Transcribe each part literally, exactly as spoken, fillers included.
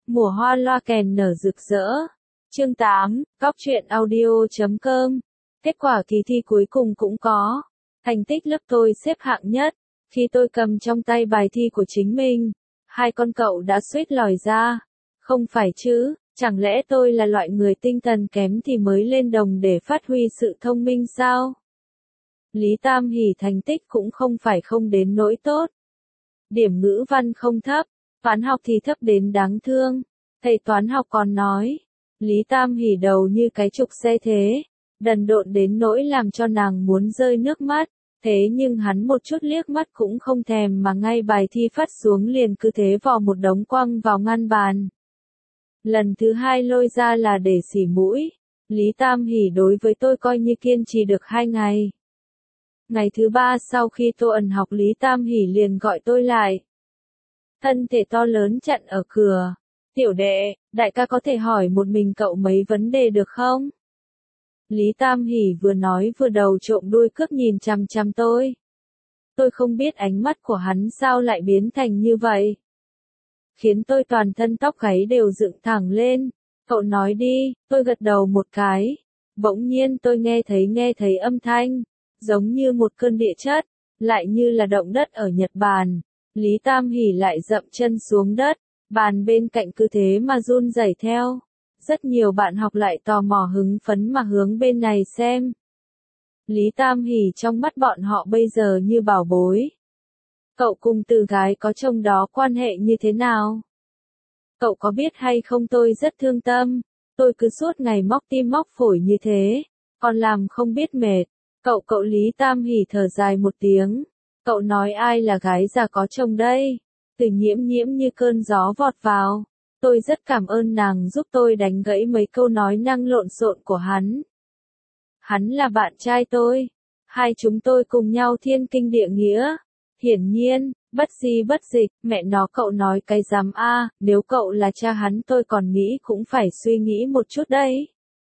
Mùa hoa loa kèn nở rực rỡ. Chương tám, Cóc truyện audio chấm com. Kết quả kỳ thi cuối cùng cũng có. Thành tích lớp tôi xếp hạng nhất. Khi tôi cầm trong tay bài thi của chính mình, hai con cậu đã suýt lòi ra. Không phải chứ, chẳng lẽ tôi là loại người tinh thần kém thì mới lên đồng để phát huy sự thông minh sao? Lý Tam Hỷ thành tích cũng không phải không đến nỗi tốt. Điểm ngữ văn không thấp, toán học thì thấp đến đáng thương. Thầy toán học còn nói, Lý Tam Hỷ đầu như cái trục xe thế, đần độn đến nỗi làm cho nàng muốn rơi nước mắt. Thế nhưng hắn một chút liếc mắt cũng không thèm mà ngay bài thi phát xuống liền cứ thế vò một đống quăng vào ngăn bàn. Lần thứ hai lôi ra là để xỉ mũi. Lý Tam Hỷ đối với tôi coi như kiên trì được hai ngày. Ngày thứ ba sau khi tôi ẩn học Lý Tam Hỷ liền gọi tôi lại. Thân thể to lớn chặn ở cửa. Tiểu đệ, đại ca có thể hỏi một mình cậu mấy vấn đề được không? Lý Tam Hỷ vừa nói vừa đầu trộm đuôi cướp nhìn chằm chằm tôi. Tôi không biết ánh mắt của hắn sao lại biến thành như vậy. Khiến tôi toàn thân tóc gáy đều dựng thẳng lên. Cậu nói đi, tôi gật đầu một cái. Bỗng nhiên tôi nghe thấy nghe thấy âm thanh, giống như một cơn địa chất, lại như là động đất ở Nhật Bản. Lý Tam Hỷ lại dậm chân xuống đất, bàn bên cạnh cứ thế mà run rẩy theo. Rất nhiều bạn học lại tò mò hứng phấn mà hướng bên này xem. Lý Tam Hỷ trong mắt bọn họ bây giờ như bảo bối. Cậu cùng từ gái có chồng đó quan hệ như thế nào? Cậu có biết hay không tôi rất thương tâm, tôi cứ suốt ngày móc tim móc phổi như thế, còn làm không biết mệt. Cậu cậu Lý Tam Hỷ thở dài một tiếng. Cậu nói ai là gái già có chồng đây? Từ Nhiễm Nhiễm như cơn gió vọt vào. Tôi rất cảm ơn nàng giúp tôi đánh gãy mấy câu nói năng lộn xộn của hắn. Hắn là bạn trai tôi. Hai chúng tôi cùng nhau thiên kinh địa nghĩa. Hiển nhiên, bất di bất dịch, mẹ nó cậu nói cái dám a, nếu cậu là cha hắn tôi còn nghĩ cũng phải suy nghĩ một chút đấy.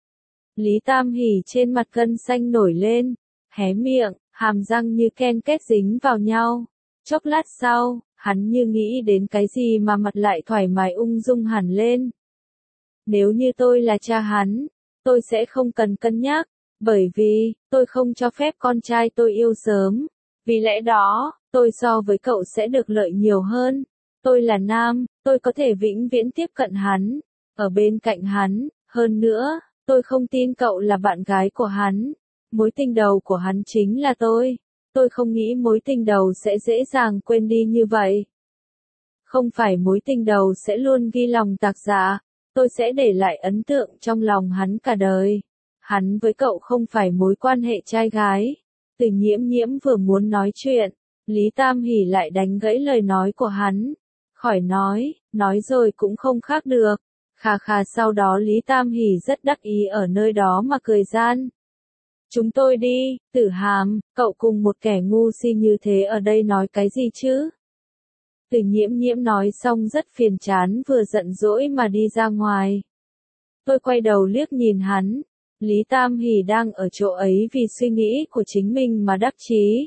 Lý Tam Hỷ trên mặt gân xanh nổi lên, hé miệng, hàm răng như ken kết dính vào nhau. Chốc lát sau, hắn như nghĩ đến cái gì mà mặt lại thoải mái ung dung hẳn lên. Nếu như tôi là cha hắn, tôi sẽ không cần cân nhắc, bởi vì, tôi không cho phép con trai tôi yêu sớm. Vì lẽ đó, tôi so với cậu sẽ được lợi nhiều hơn. Tôi là nam, tôi có thể vĩnh viễn tiếp cận hắn, ở bên cạnh hắn, hơn nữa, tôi không tin cậu là bạn gái của hắn. Mối tình đầu của hắn chính là tôi. Tôi không nghĩ mối tình đầu sẽ dễ dàng quên đi như vậy. Không phải mối tình đầu sẽ luôn ghi lòng tạc dạ, tôi sẽ để lại ấn tượng trong lòng hắn cả đời. Hắn với cậu không phải mối quan hệ trai gái. Từ Nhiễm Nhiễm vừa muốn nói chuyện, Lý Tam Hỷ lại đánh gãy lời nói của hắn. Khỏi nói, nói rồi cũng không khác được. Khà khà sau đó Lý Tam Hỷ rất đắc ý ở nơi đó mà cười gian. Chúng tôi đi, Tử Hàm, cậu cùng một kẻ ngu si như thế ở đây nói cái gì chứ? Từ Nhiễm Nhiễm nói xong rất phiền chán vừa giận dỗi mà đi ra ngoài. Tôi quay đầu liếc nhìn hắn. Lý Tam Hỷ đang ở chỗ ấy vì suy nghĩ của chính mình mà đắc chí.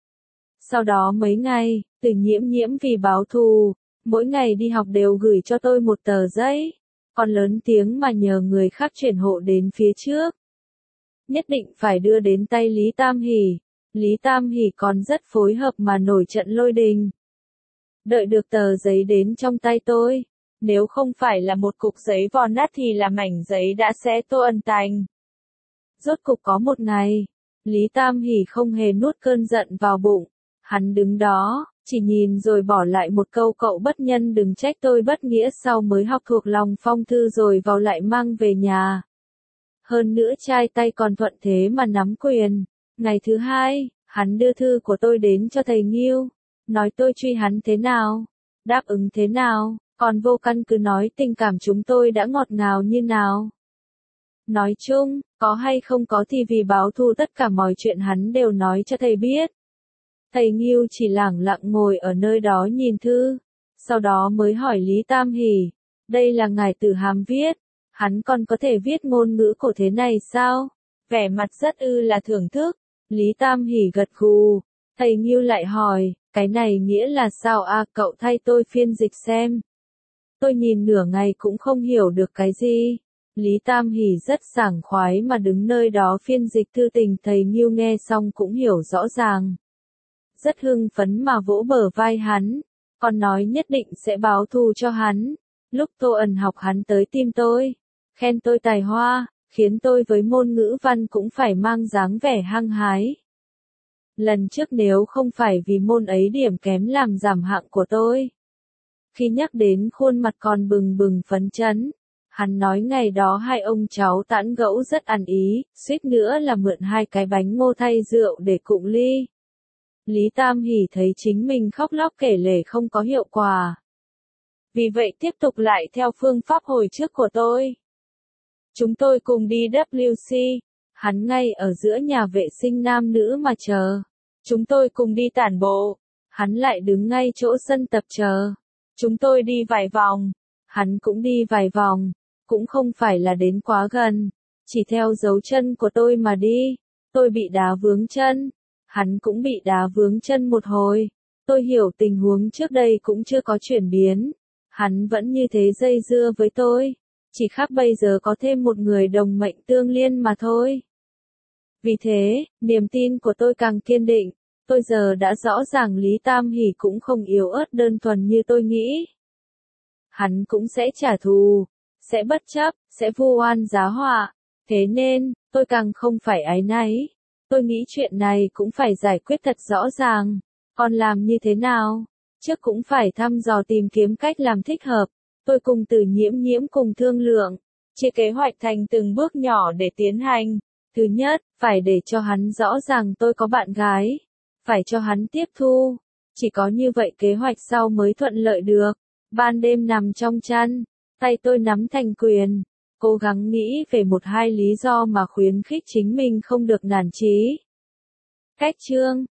Sau đó mấy ngày, Từ Nhiễm Nhiễm vì báo thù, mỗi ngày đi học đều gửi cho tôi một tờ giấy, còn lớn tiếng mà nhờ người khác chuyển hộ đến phía trước. Nhất định phải đưa đến tay Lý Tam Hỷ. Lý Tam Hỷ còn rất phối hợp mà nổi trận lôi đình. Đợi được tờ giấy đến trong tay tôi, nếu không phải là một cục giấy vò nát thì là mảnh giấy đã xé tô ẩn tành. Rốt cục có một ngày, Lý Tam Hỷ không hề nuốt cơn giận vào bụng. Hắn đứng đó, chỉ nhìn rồi bỏ lại một câu cậu bất nhân đừng trách tôi bất nghĩa sau mới học thuộc lòng phong thư rồi vào lại mang về nhà. Hơn nữa trai tay còn thuận thế mà nắm quyền. Ngày thứ hai, hắn đưa thư của tôi đến cho thầy Nghiêu. Nói tôi truy hắn thế nào, đáp ứng thế nào, còn vô căn cứ nói tình cảm chúng tôi đã ngọt ngào như nào. Nói chung, có hay không có thì vì báo thù tất cả mọi chuyện hắn đều nói cho thầy biết. Thầy Nghiêu chỉ lẳng lặng ngồi ở nơi đó nhìn thư, sau đó mới hỏi Lý Tam Hỷ, đây là ngài Tử Hàm viết, hắn còn có thể viết ngôn ngữ cổ thế này sao? Vẻ mặt rất ư là thưởng thức, Lý Tam Hỷ gật gù, thầy Nghiêu lại hỏi, cái này nghĩa là sao a à, cậu thay tôi phiên dịch xem. Tôi nhìn nửa ngày cũng không hiểu được cái gì. Lý Tam Hỷ rất sảng khoái mà đứng nơi đó phiên dịch thư tình, thầy Nghiêu nghe xong cũng hiểu rõ ràng. Rất hưng phấn mà vỗ bờ vai hắn, còn nói nhất định sẽ báo thù cho hắn. Lúc Tô Ẩn học hắn tới tìm tôi, khen tôi tài hoa, khiến tôi với môn ngữ văn cũng phải mang dáng vẻ hăng hái. Lần trước nếu không phải vì môn ấy điểm kém làm giảm hạng của tôi. Khi nhắc đến khuôn mặt còn bừng bừng phấn chấn, hắn nói ngày đó hai ông cháu tán gẫu rất ăn ý, suýt nữa là mượn hai cái bánh ngô thay rượu để cụng ly. Lý Tam Hỷ thấy chính mình khóc lóc kể lể không có hiệu quả. Vì vậy tiếp tục lại theo phương pháp hồi trước của tôi. Chúng tôi cùng đi W C, hắn ngay ở giữa nhà vệ sinh nam nữ mà chờ. Chúng tôi cùng đi tản bộ, hắn lại đứng ngay chỗ sân tập chờ. Chúng tôi đi vài vòng, hắn cũng đi vài vòng, cũng không phải là đến quá gần, chỉ theo dấu chân của tôi mà đi. Tôi bị đá vướng chân, hắn cũng bị đá vướng chân một hồi. Tôi hiểu tình huống trước đây cũng chưa có chuyển biến, hắn vẫn như thế dây dưa với tôi, chỉ khác bây giờ có thêm một người đồng mệnh tương liên mà thôi. Vì thế, niềm tin của tôi càng kiên định. Tôi giờ đã rõ ràng Lý Tam Hỷ cũng không yếu ớt đơn thuần như tôi nghĩ. Hắn cũng sẽ trả thù, sẽ bất chấp, sẽ vu oan giá họa. Thế nên, tôi càng không phải áy náy. Tôi nghĩ chuyện này cũng phải giải quyết thật rõ ràng. Còn làm như thế nào? Trước cũng phải thăm dò tìm kiếm cách làm thích hợp. Tôi cùng Từ Nhiễm Nhiễm cùng thương lượng, chia kế hoạch thành từng bước nhỏ để tiến hành. Thứ nhất, phải để cho hắn rõ ràng tôi có bạn gái. Phải cho hắn tiếp thu. Chỉ có như vậy kế hoạch sau mới thuận lợi được. Ban đêm nằm trong chăn, tay tôi nắm thành quyền, cố gắng nghĩ về một hai lý do mà khuyến khích chính mình không được nản chí. Cách chương